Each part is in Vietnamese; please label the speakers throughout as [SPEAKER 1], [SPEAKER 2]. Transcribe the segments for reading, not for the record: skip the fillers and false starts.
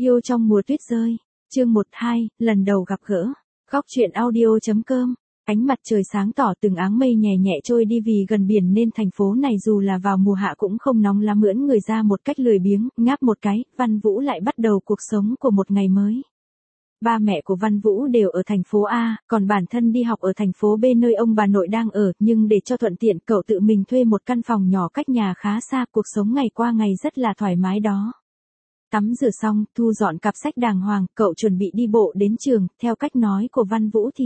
[SPEAKER 1] Yêu trong mùa tuyết rơi. Chương 12, lần đầu gặp gỡ. Góc truyện audio.com. Ánh mặt trời sáng tỏ, từng áng mây nhẹ nhẹ trôi đi, vì gần biển nên thành phố này dù là vào mùa hạ cũng không nóng lắm, ưỡn người ra một cách lười biếng, ngáp một cái, Văn Vũ lại bắt đầu cuộc sống của một ngày mới. Ba mẹ của Văn Vũ đều ở thành phố A, còn bản thân đi học ở thành phố B nơi ông bà nội đang ở, nhưng để cho thuận tiện cậu tự mình thuê một căn phòng nhỏ cách nhà khá xa, cuộc sống ngày qua ngày rất là thoải mái đó. Tắm rửa xong, thu dọn cặp sách đàng hoàng, cậu chuẩn bị đi bộ đến trường. Theo cách nói của Văn Vũ thì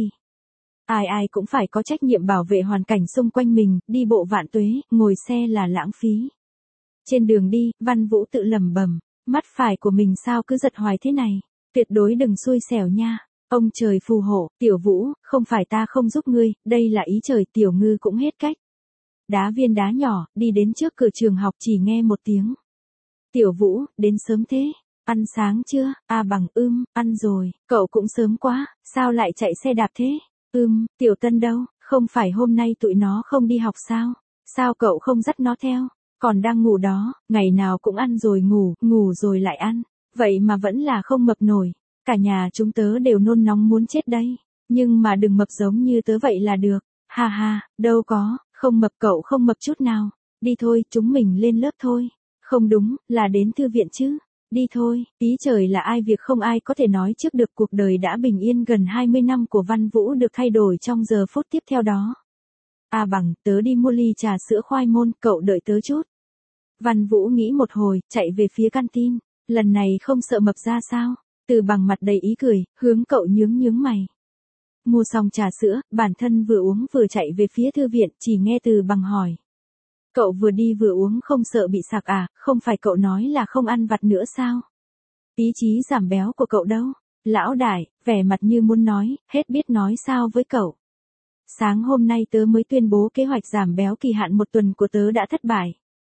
[SPEAKER 1] ai ai cũng phải có trách nhiệm bảo vệ hoàn cảnh xung quanh mình, đi bộ vạn tuế, ngồi xe là lãng phí. Trên đường đi, Văn Vũ tự lẩm bẩm, mắt phải của mình sao cứ giật hoài thế này, tuyệt đối đừng xui xẻo nha. Ông trời phù hộ, Tiểu Vũ, không phải ta không giúp ngươi, đây là ý trời. Tiểu Ngư cũng hết cách. Đá viên đá nhỏ, đi đến trước cửa trường học, chỉ nghe một tiếng. Tiểu Vũ, đến sớm thế, ăn sáng chưa? A Bằng, ăn rồi. Cậu cũng sớm quá, sao lại chạy xe đạp thế? Tiểu Tân đâu, không phải hôm nay tụi nó không đi học sao? Sao cậu không dắt nó theo? Còn đang ngủ đó, ngày nào cũng ăn rồi ngủ, ngủ rồi lại ăn. Vậy mà vẫn là không mập nổi. Cả nhà chúng tớ đều nôn nóng muốn chết đây. Nhưng mà đừng mập giống như tớ vậy là được. Ha ha, đâu có, không mập, cậu không mập chút nào. Đi thôi, chúng mình lên lớp thôi. Không đúng, là đến thư viện chứ. Đi thôi, tí trời là ai việc không ai có thể nói trước được. Cuộc đời đã bình yên gần 20 năm của Văn Vũ được thay đổi trong giờ phút tiếp theo đó. A Bằng, tớ đi mua ly trà sữa khoai môn, cậu đợi tớ chút. Văn Vũ nghĩ một hồi, chạy về phía canteen. Lần này không sợ mập ra sao? Từ Bằng mặt đầy ý cười, hướng cậu nhướng mày. Mua xong trà sữa, bản thân vừa uống vừa chạy về phía thư viện, chỉ nghe Từ Bằng hỏi. Cậu vừa đi vừa uống không sợ bị sạc à, không phải cậu nói là không ăn vặt nữa sao? Ý chí giảm béo của cậu đâu? Lão đại, vẻ mặt như muốn nói, hết biết nói sao với cậu. Sáng hôm nay tớ mới tuyên bố kế hoạch giảm béo kỳ hạn 1 tuần của tớ đã thất bại.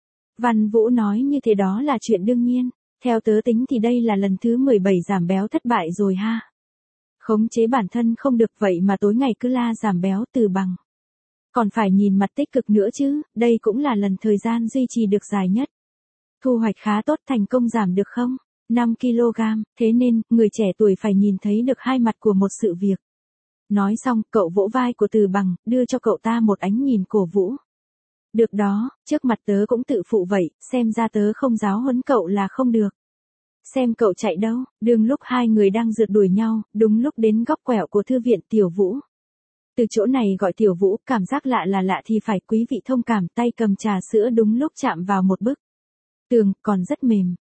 [SPEAKER 1] Văn Vũ nói như thế đó là chuyện đương nhiên, theo tớ tính thì đây là lần thứ 17 giảm béo thất bại rồi ha. Khống chế bản thân không được vậy mà tối ngày cứ la giảm béo. Từ Bằng. Còn phải nhìn mặt tích cực nữa chứ, đây cũng là lần thời gian duy trì được dài nhất. Thu hoạch khá tốt, thành công giảm được không? 5 kg, thế nên, người trẻ tuổi phải nhìn thấy được hai mặt của một sự việc. Nói xong, cậu vỗ vai của Từ Bằng, đưa cho cậu ta một ánh nhìn cổ vũ. Được đó, trước mặt tớ cũng tự phụ vậy, xem ra tớ không giáo huấn cậu là không được. Xem cậu chạy đâu, đường lúc hai người đang rượt đuổi nhau, đúng lúc đến góc quẹo của thư viện. Tiểu Vũ. Từ chỗ này gọi Tiểu Vũ, cảm giác lạ thì phải quý vị thông cảm, tay cầm trà sữa đúng lúc chạm vào một bức tường, còn rất mềm.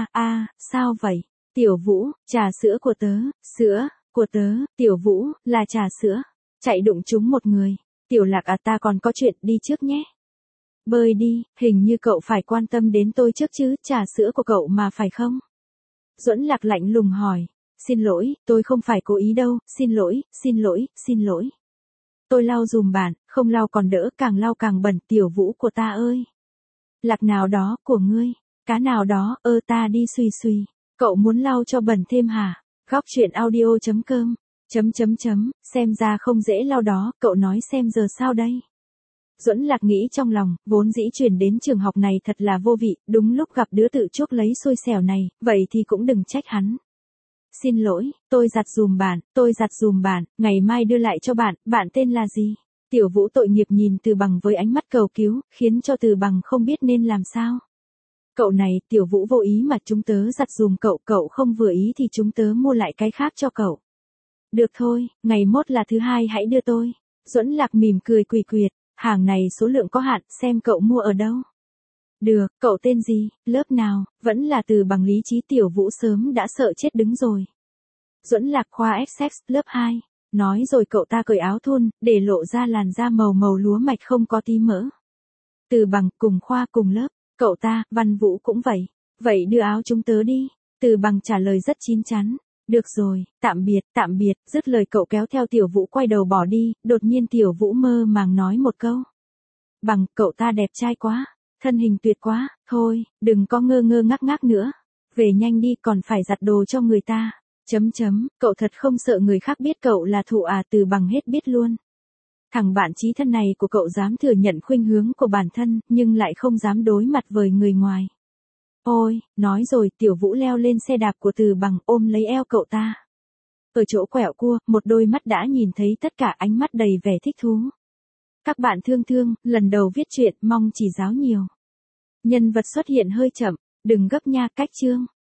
[SPEAKER 1] Sao vậy? Tiểu Vũ, trà sữa của tớ, sữa của tớ. Tiểu Vũ, là trà sữa. Chạy đụng trúng một người. Tiểu Lạc à, ta còn có chuyện, đi trước nhé. Bơi đi, hình như cậu phải quan tâm đến tôi trước chứ, trà sữa của cậu mà phải không? Duẫn Lạc lạnh lùng hỏi. Xin lỗi, tôi không phải cố ý đâu, xin lỗi. Tôi lau dùm bạn, không lau còn đỡ, càng lau càng bẩn. Tiểu Vũ của ta ơi. Lạc nào đó, của ngươi. Cá nào đó, ta đi suy. Cậu muốn lau cho bẩn thêm hả? Góc truyện audio.com. Xem ra không dễ lau đó, cậu nói xem giờ sao đây? Duẫn Lạc nghĩ trong lòng, vốn dĩ chuyển đến trường học này thật là vô vị, đúng lúc gặp đứa tự chuốc lấy xui xẻo này, vậy thì cũng đừng trách hắn. Xin lỗi, tôi giặt dùm bạn, ngày mai đưa lại cho bạn, bạn tên là gì? Tiểu Vũ tội nghiệp nhìn Từ Bằng với ánh mắt cầu cứu, khiến cho Từ Bằng không biết nên làm sao. Cậu này, Tiểu Vũ vô ý mà chúng tớ giặt dùm cậu, cậu không vừa ý thì chúng tớ mua lại cái khác cho cậu. Được thôi, ngày mốt là thứ hai hãy đưa tôi. Duẫn Lạc mỉm cười quỳ quyệt, hàng này số lượng có hạn, xem cậu mua ở đâu. Được, cậu tên gì, lớp nào? Vẫn là Từ Bằng lý trí. Tiểu Vũ sớm đã sợ chết đứng rồi. Duẫn Lạc khoa XX, lớp 2. Nói rồi cậu ta cởi áo thun, để lộ ra làn da màu lúa mạch không có tí mỡ. Từ Bằng, cùng khoa cùng lớp. Cậu ta, Văn Vũ cũng vậy. Vậy đưa áo chúng tớ đi. Từ Bằng trả lời rất chín chắn. Được rồi, tạm biệt, dứt lời cậu kéo theo Tiểu Vũ quay đầu bỏ đi. Đột nhiên Tiểu Vũ mơ màng nói một câu. Bằng, cậu ta đẹp trai quá. Thân hình tuyệt quá, thôi, đừng có ngơ ngác nữa. Về nhanh đi, còn phải giặt đồ cho người ta. Cậu thật không sợ người khác biết cậu là thụ à? Từ Bằng hết biết luôn. Thằng bạn chí thân này của cậu dám thừa nhận khuynh hướng của bản thân, nhưng lại không dám đối mặt với người ngoài. Ôi, nói rồi, Tiểu Vũ leo lên xe đạp của Từ Bằng ôm lấy eo cậu ta. Ở chỗ quẹo cua, một đôi mắt đã nhìn thấy tất cả, ánh mắt đầy vẻ thích thú. Các bạn thương thương, lần đầu viết truyện, mong chỉ giáo nhiều. Nhân vật xuất hiện hơi chậm, đừng gấp nha, cách chương.